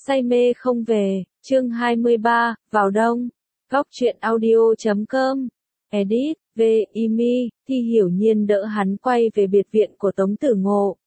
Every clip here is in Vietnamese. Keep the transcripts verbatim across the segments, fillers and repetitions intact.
Say mê không về, chương hai mươi ba, vào đông. Góc truyện audio chấm com. Edit, V, Imi, Thi Hiểu Nhiên đỡ hắn quay về biệt viện của Tống Tử Ngộ.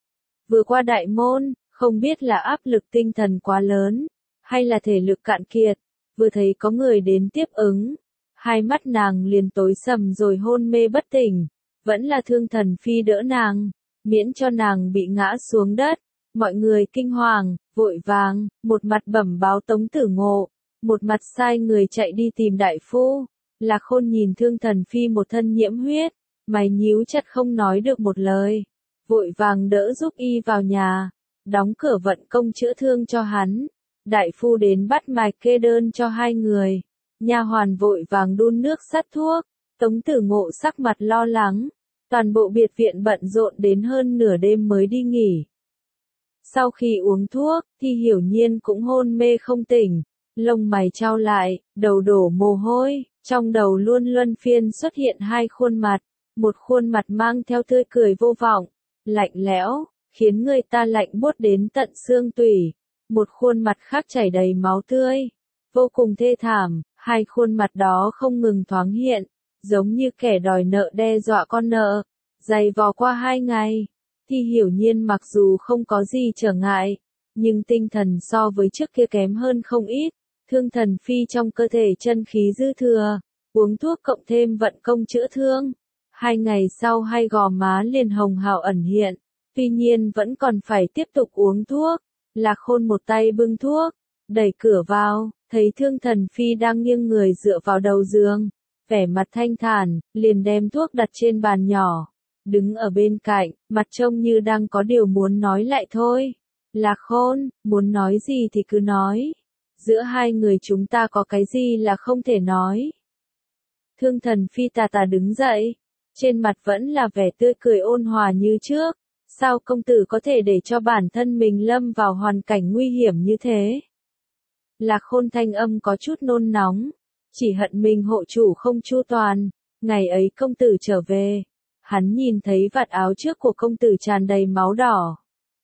Vừa qua đại môn, không biết là áp lực tinh thần quá lớn, hay là thể lực cạn kiệt, vừa thấy có người đến tiếp ứng. Hai mắt nàng liền tối sầm rồi hôn mê bất tỉnh, vẫn là Thương Thần Phi đỡ nàng, miễn cho nàng bị ngã xuống đất. Mọi người kinh hoàng, vội vàng, một mặt bẩm báo Tống Tử Ngộ, một mặt sai người chạy đi tìm đại phu. Lạc Khôn nhìn Thương Thần Phi một thân nhiễm huyết, mày nhíu chặt không nói được một lời, vội vàng đỡ giúp y vào nhà, đóng cửa vận công chữa thương cho hắn. Đại phu đến bắt mạch kê đơn cho hai người, nha hoàn vội vàng đun nước sát thuốc. Tống Tử Ngộ sắc mặt lo lắng, toàn bộ biệt viện bận rộn đến hơn nửa đêm mới đi nghỉ. Sau khi uống thuốc, Thi Hiểu Nhiên cũng hôn mê không tỉnh, lông mày chau lại, đầu đổ mồ hôi, trong đầu luôn luân phiên xuất hiện hai khuôn mặt, một khuôn mặt mang theo tươi cười vô vọng, lạnh lẽo, khiến người ta lạnh buốt đến tận xương tủy, một khuôn mặt khác chảy đầy máu tươi, vô cùng thê thảm. Hai khuôn mặt đó không ngừng thoáng hiện, giống như kẻ đòi nợ đe dọa con nợ, dày vò qua hai ngày. Thi Hiểu Nhiên mặc dù không có gì trở ngại, nhưng tinh thần so với trước kia kém hơn không ít. Thương Thần Phi trong cơ thể chân khí dư thừa, uống thuốc cộng thêm vận công chữa thương. Hai ngày sau hai gò má liền hồng hào ẩn hiện, tuy nhiên vẫn còn phải tiếp tục uống thuốc. Lạc Khôn một tay bưng thuốc, đẩy cửa vào, thấy Thương Thần Phi đang nghiêng người dựa vào đầu giường, vẻ mặt thanh thản, liền đem thuốc đặt trên bàn nhỏ. Đứng ở bên cạnh, mặt trông như đang có điều muốn nói lại thôi. Lạc Khôn, muốn nói gì thì cứ nói. Giữa hai người chúng ta có cái gì là không thể nói. Thương Thần Phi tà tà đứng dậy, trên mặt vẫn là vẻ tươi cười ôn hòa như trước. Sao công tử có thể để cho bản thân mình lâm vào hoàn cảnh nguy hiểm như thế? Lạc Khôn thanh âm có chút nôn nóng, chỉ hận mình hộ chủ không chu toàn. Ngày ấy công tử trở về, hắn nhìn thấy vạt áo trước của công tử tràn đầy máu đỏ,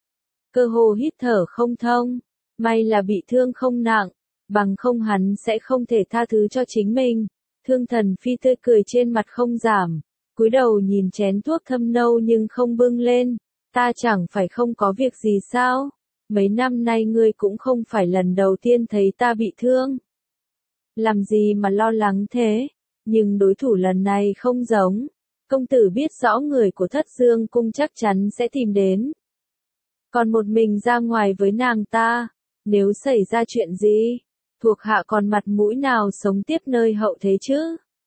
cơ hồ hít thở không thông. May là bị thương không nặng, bằng không hắn sẽ không thể tha thứ cho chính mình. Thương Thần Phi tươi cười trên mặt không giảm, cúi đầu nhìn chén thuốc thâm nâu nhưng không bưng lên. Ta chẳng phải không có việc gì sao? Mấy năm nay ngươi cũng không phải lần đầu tiên thấy ta bị thương. Làm gì mà lo lắng thế? Nhưng đối thủ lần này không giống. Công tử biết rõ người của Thất Dương Cung chắc chắn sẽ tìm đến. Còn một mình ra ngoài với nàng ta, nếu xảy ra chuyện gì, thuộc hạ còn mặt mũi nào sống tiếp nơi hậu thế chứ?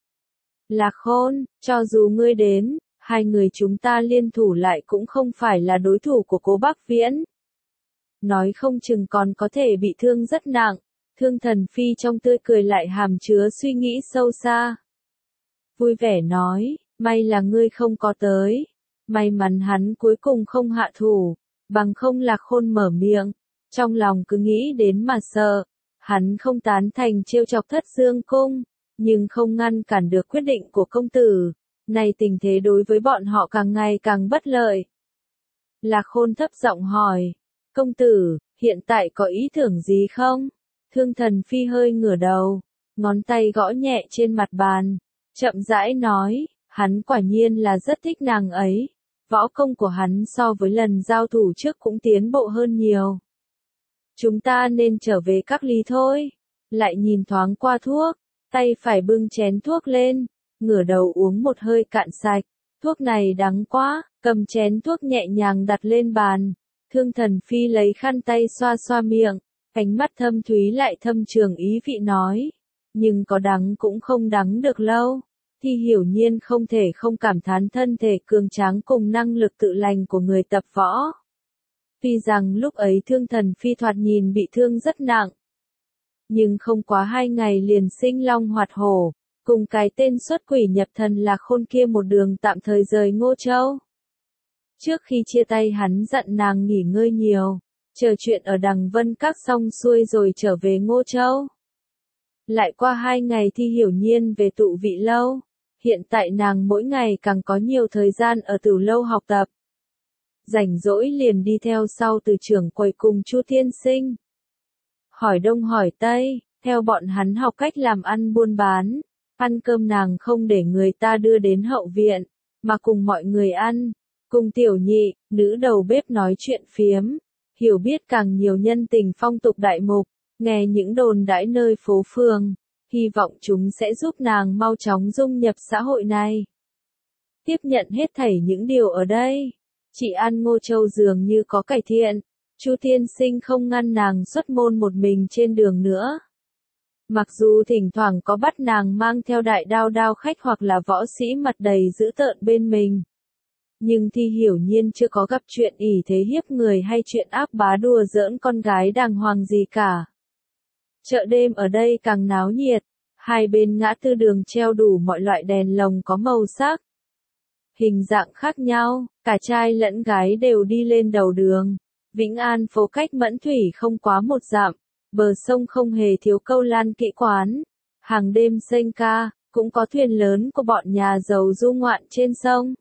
Lạc Khôn, cho dù ngươi đến, hai người chúng ta liên thủ lại cũng không phải là đối thủ của Cố Bắc Viễn. Nói không chừng còn có thể bị thương rất nặng. Thương Thần Phi trong tươi cười lại hàm chứa suy nghĩ sâu xa. Vui vẻ nói, may là ngươi không có tới. May mắn hắn cuối cùng không hạ thủ, bằng không Lạc Khôn mở miệng, trong lòng cứ nghĩ đến mà sợ. Hắn không tán thành trêu chọc Thất Dương Cung, nhưng không ngăn cản được quyết định của công tử. Này tình thế đối với bọn họ càng ngày càng bất lợi. Lạc Khôn thấp giọng hỏi, công tử, hiện tại có ý tưởng gì không? Thương Thần Phi hơi ngửa đầu, ngón tay gõ nhẹ trên mặt bàn, chậm rãi nói, hắn quả nhiên là rất thích nàng ấy. Võ công của hắn so với lần giao thủ trước cũng tiến bộ hơn nhiều. Chúng ta nên trở về Các Ly thôi. Lại nhìn thoáng qua thuốc, tay phải bưng chén thuốc lên, ngửa đầu uống một hơi cạn sạch. Thuốc này đắng quá, cầm chén thuốc nhẹ nhàng đặt lên bàn. Thương Thần Phi lấy khăn tay xoa xoa miệng, ánh mắt thâm thúy lại thâm trường ý vị nói. Nhưng có đắng cũng không đắng được lâu. Thi Hiểu Nhiên không thể không cảm thán thân thể cường tráng cùng năng lực tự lành của người tập võ. Tuy rằng lúc ấy Thương Thần Phi thoạt nhìn bị thương rất nặng, nhưng không quá hai ngày liền sinh long hoạt hổ, cùng cái tên xuất quỷ nhập thần Lạc Khôn kia một đường tạm thời rời Ngô Châu. Trước khi chia tay hắn dặn nàng nghỉ ngơi nhiều, chờ chuyện ở Đằng Vân Các xong xuôi rồi trở về Ngô Châu. Lại qua hai ngày Thi Hiểu Nhiên về tụ vị lâu, hiện tại nàng mỗi ngày càng có nhiều thời gian ở Tửu lâu học tập. Rảnh rỗi liền đi theo sau từ trưởng quầy cùng Chu Tiên Sinh. hỏi đông hỏi tây, theo bọn hắn học cách làm ăn buôn bán. Ăn cơm nàng không để người ta đưa đến hậu viện, mà cùng mọi người ăn, cùng tiểu nhị, nữ đầu bếp nói chuyện phiếm, hiểu biết càng nhiều nhân tình phong tục đại mục, nghe những đồn đãi nơi phố phường, hy vọng chúng sẽ giúp nàng mau chóng dung nhập xã hội này. Tiếp nhận hết thảy những điều ở đây, chị An Ngô Châu dường như có cải thiện, Chu Tiên Sinh không ngăn nàng xuất môn một mình trên đường nữa. Mặc dù thỉnh thoảng có bắt nàng mang theo đại đao đao khách hoặc là võ sĩ mặt đầy dữ tợn bên mình. Nhưng Thi Hiểu Nhiên chưa có gặp chuyện ỷ thế hiếp người hay chuyện ác bá đùa giỡn con gái đàng hoàng gì cả. Chợ đêm ở đây càng náo nhiệt, hai bên ngã tư đường treo đủ mọi loại đèn lồng có màu sắc, hình dạng khác nhau, cả trai lẫn gái đều đi lên đầu đường. Vĩnh An phố cách Mẫn Thủy không quá một dặm, bờ sông không hề thiếu câu lan kỹ quán, hàng đêm sênh ca, cũng có thuyền lớn của bọn nhà giàu du ngoạn trên sông.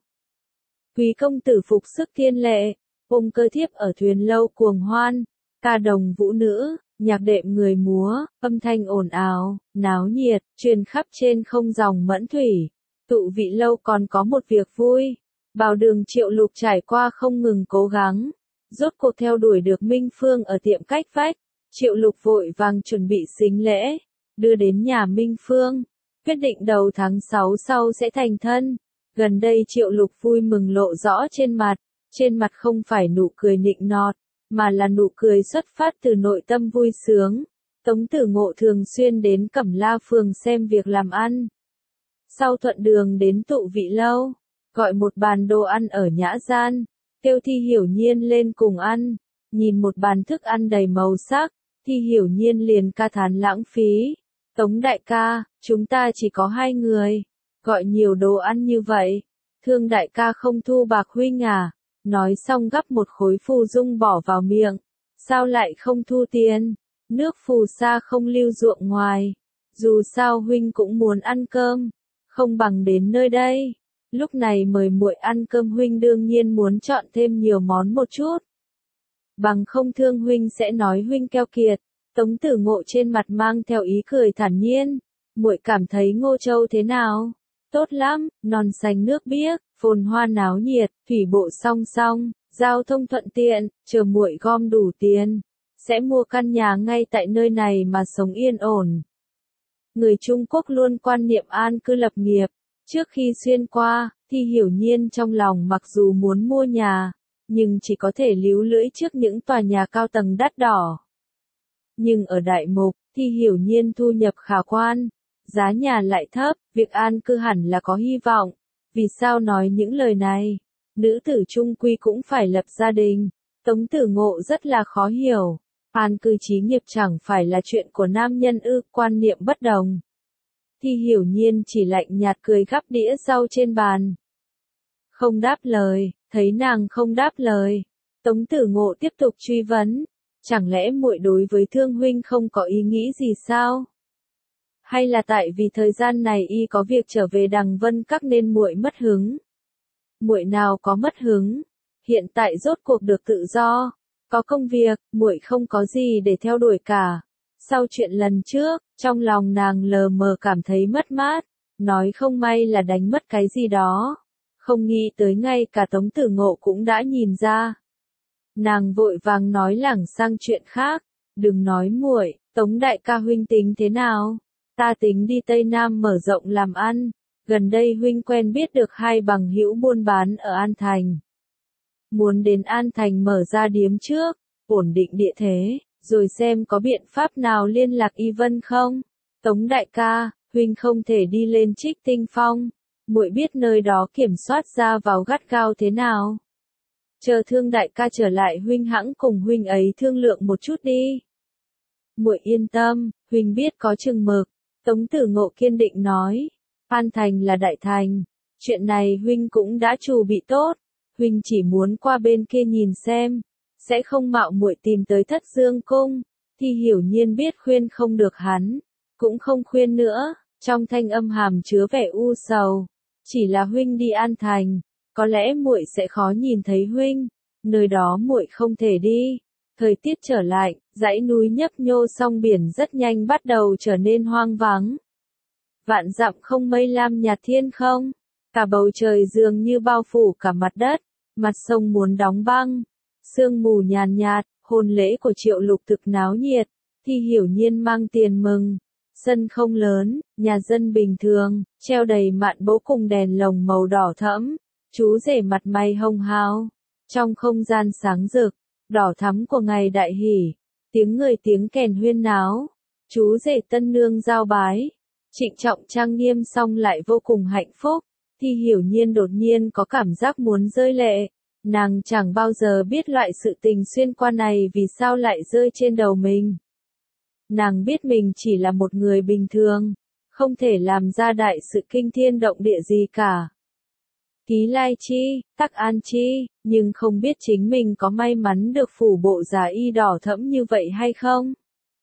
Quý công tử phục sức thiên lệ, ôm cơ thiếp ở thuyền lâu cuồng hoan, ca đồng vũ nữ, nhạc đệm người múa, âm thanh ồn ào, náo nhiệt, truyền khắp trên không dòng Mẫn Thủy. Tụ vị lâu còn có một việc vui, Bảo Đường Triệu Lục trải qua không ngừng cố gắng, rốt cuộc theo đuổi được Minh Phương ở tiệm cách vách. Triệu Lục vội vàng chuẩn bị sính lễ, đưa đến nhà Minh Phương, quyết định đầu tháng sáu sau sẽ thành thân. Gần đây Triệu Lục vui mừng lộ rõ trên mặt, trên mặt không phải nụ cười nịnh nọt, mà là nụ cười xuất phát từ nội tâm vui sướng. Tống Tử Ngộ thường xuyên đến Cẩm La phường xem việc làm ăn. Sau thuận đường đến tụ vị lâu, gọi một bàn đồ ăn ở nhã gian, kêu Thi Hiểu Nhiên lên cùng ăn, nhìn một bàn thức ăn đầy màu sắc, Thi Hiểu Nhiên liền ca thán lãng phí. Tống đại ca, chúng ta chỉ có hai người, gọi nhiều đồ ăn như vậy, thương đại ca không thu bạc huynh à, nói xong gắp một khối phù dung bỏ vào miệng, sao lại không thu tiền, nước phù sa không lưu ruộng ngoài, dù sao huynh cũng muốn ăn cơm, không bằng đến nơi đây, lúc này mời muội ăn cơm huynh đương nhiên muốn chọn thêm nhiều món một chút. Bằng không thương huynh sẽ nói huynh keo kiệt. Tống Tử Ngộ trên mặt mang theo ý cười thản nhiên, muội cảm thấy Ngô Châu thế nào? Tốt lắm, non xanh nước biếc, phồn hoa náo nhiệt, thủy bộ song song, giao thông thuận tiện, chờ muội gom đủ tiền, sẽ mua căn nhà ngay tại nơi này mà sống yên ổn. Người Trung Quốc luôn quan niệm an cư lập nghiệp, trước khi xuyên qua, Thi Hiểu Nhiên trong lòng mặc dù muốn mua nhà, nhưng chỉ có thể líu lưỡi trước những tòa nhà cao tầng đắt đỏ. Nhưng ở Đại Mục, Thi Hiểu Nhiên thu nhập khả quan, giá nhà lại thấp, việc an cư hẳn là có hy vọng. Vì sao nói những lời này? Nữ tử trung quy cũng phải lập gia đình. Tống Tử Ngộ rất là khó hiểu. An cư chí nghiệp chẳng phải là chuyện của nam nhân ư, quan niệm bất đồng. Thi Hiểu Nhiên chỉ lạnh nhạt cười gắp đĩa rau trên bàn. Không đáp lời, thấy nàng không đáp lời. Tống Tử Ngộ tiếp tục truy vấn. Chẳng lẽ muội đối với Thương huynh không có ý nghĩ gì sao? Hay là tại vì thời gian này y có việc trở về Đằng Vân Các nên muội mất hứng? Muội nào có mất hứng, hiện tại rốt cuộc được tự do, có công việc, muội không có gì để theo đuổi cả. Sau chuyện lần trước, trong lòng nàng lờ mờ cảm thấy mất mát, nói không may là đánh mất cái gì đó, không nghĩ tới ngay cả Tống Tử Ngộ cũng đã nhìn ra. Nàng vội vàng nói lảng sang chuyện khác, đừng nói muội, Tống đại ca huynh tính thế nào? Ta tính đi Tây Nam mở rộng làm ăn, gần đây huynh quen biết được hai bằng hữu buôn bán ở An Thành. Muốn đến An Thành mở ra điếm trước, ổn định địa thế, rồi xem có biện pháp nào liên lạc Y Vân không? Tống đại ca, huynh không thể đi lên Trích Tinh Phong, muội biết nơi đó kiểm soát ra vào gắt gao thế nào. Chờ Thương đại ca trở lại huynh hãng cùng huynh ấy thương lượng một chút đi. Muội yên tâm, huynh biết có chừng mực. Tống Tử Ngộ kiên định nói. An Thành là đại thành. Chuyện này huynh cũng đã chuẩn bị tốt. Huynh chỉ muốn qua bên kia nhìn xem. Sẽ không mạo muội tìm tới Thất Dương Cung. Thi Hiểu Nhiên biết khuyên không được hắn. Cũng không khuyên nữa. Trong thanh âm hàm chứa vẻ u sầu. Chỉ là huynh đi An Thành. Có lẽ muội sẽ khó nhìn thấy huynh. Nơi đó muội không thể đi. Thời tiết trở lại, dãy núi nhấp nhô song biển rất nhanh bắt đầu trở nên hoang vắng. Vạn dặm không mây lam nhạt thiên không, cả bầu trời dường như bao phủ cả mặt đất, mặt sông muốn đóng băng. Sương mù nhàn nhạt, hôn lễ của Triệu Lục thực náo nhiệt, Thi Hiểu Nhiên mang tiền mừng. Sân không lớn, nhà dân bình thường, treo đầy mạn bố cùng đèn lồng màu đỏ thẫm, chú rể mặt mày hồng hào. Trong không gian sáng rực, đỏ thắm của ngày đại hỷ, tiếng người tiếng kèn huyên náo, chú rể tân nương giao bái, trịnh trọng trang nghiêm song lại vô cùng hạnh phúc. Thi Hiểu Nhiên đột nhiên có cảm giác muốn rơi lệ, nàng chẳng bao giờ biết loại sự tình xuyên qua này vì sao lại rơi trên đầu mình. Nàng biết mình chỉ là một người bình thường, không thể làm ra đại sự kinh thiên động địa gì cả. Ký Lai Chi, Tắc An Chi, nhưng không biết chính mình có may mắn được phủ bộ giá y đỏ thẫm như vậy hay không?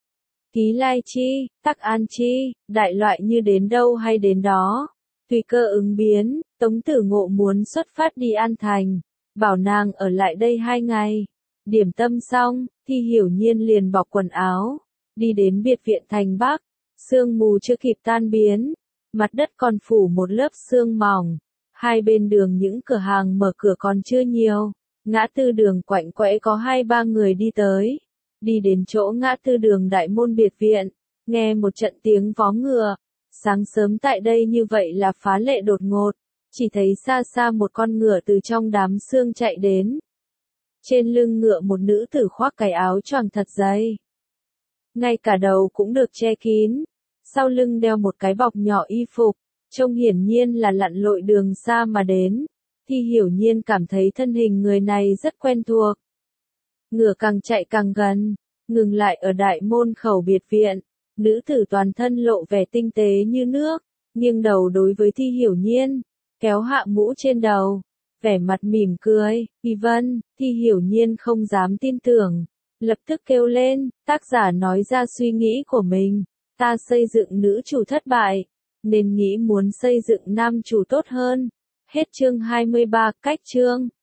Ký Lai Chi, Tắc An Chi, đại loại như đến đâu hay đến đó. Tùy cơ ứng biến, Tống Tử Ngộ muốn xuất phát đi An Thành, bảo nàng ở lại đây hai ngày. Điểm tâm xong, Thi Hiểu Nhiên liền bọc quần áo, đi đến biệt viện thành Bắc. Sương mù chưa kịp tan biến, mặt đất còn phủ một lớp sương mỏng. Hai bên đường những cửa hàng mở cửa còn chưa nhiều, ngã tư đường quạnh quẽ có hai ba người đi tới. Đi đến chỗ ngã tư đường đại môn biệt viện, nghe một trận tiếng vó ngựa. Sáng sớm tại đây như vậy là phá lệ đột ngột, chỉ thấy xa xa một con ngựa từ trong đám sương chạy đến. Trên lưng ngựa một nữ tử khoác cái áo choàng thật dày. Ngay cả đầu cũng được che kín, sau lưng đeo một cái bọc nhỏ y phục, trông hiển nhiên là lặn lội đường xa mà đến. Thi Hiểu Nhiên cảm thấy thân hình người này rất quen thuộc. Ngựa càng chạy càng gần, ngừng lại ở đại môn khẩu biệt viện. Nữ tử toàn thân lộ vẻ tinh tế như nước, nghiêng đầu đối với Thi Hiểu Nhiên, kéo hạ mũ trên đầu, vẻ mặt mỉm cười. Y vân, Thi Hiểu Nhiên không dám tin tưởng, lập tức kêu lên. Tác giả nói ra suy nghĩ của mình, ta xây dựng nữ chủ thất bại, nên nghĩ muốn xây dựng nam chủ tốt hơn. Hết chương hai mươi ba, cách chương.